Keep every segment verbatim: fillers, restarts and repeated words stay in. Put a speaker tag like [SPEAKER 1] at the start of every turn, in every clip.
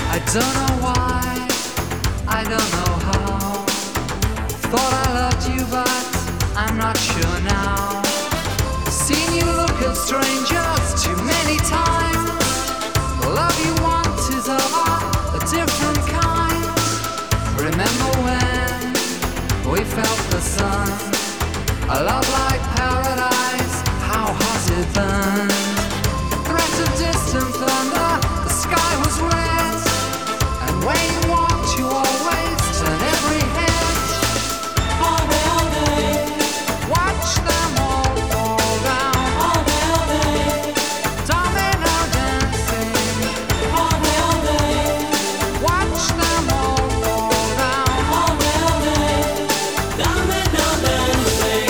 [SPEAKER 1] I don't know why, I don't know how. Thought I loved you, but I'm not sure now. Seen you look at strangers too many times. The love you want is of a different kind. Remember when we felt the sun? A love like paradise, how hot it burned. Threat of distant thunder, the sky was red. And when you walked, you always turn every head.
[SPEAKER 2] All day, all day,
[SPEAKER 1] Watch them all fall down.
[SPEAKER 2] all day, all day,
[SPEAKER 1] Domino dancing.
[SPEAKER 2] all day, all day,
[SPEAKER 1] Watch them all fall down.
[SPEAKER 2] all day, all day, domino dancing.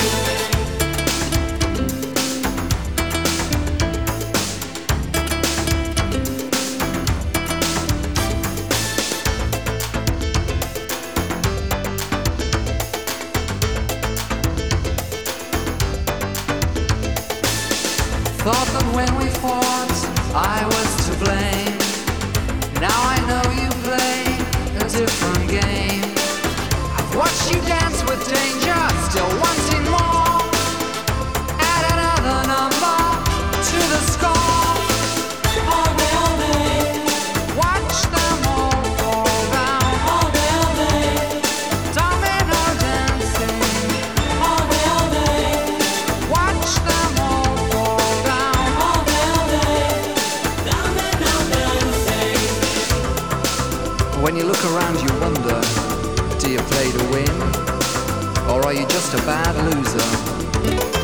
[SPEAKER 1] Thought that when we fought, I was to blame. Now I know you play a different game. I've watched you dance with danger, still wanting more. Add another number to the score.
[SPEAKER 2] All day, all day,
[SPEAKER 1] Watch them all fall down.
[SPEAKER 2] all day, all day,
[SPEAKER 1] Domino dancing.
[SPEAKER 2] all day, all day,
[SPEAKER 1] Watch them all fall down.
[SPEAKER 2] all day, all day, domino dancing.
[SPEAKER 1] When you look around, you wonder, do you play to win? Or are you just a bad loser?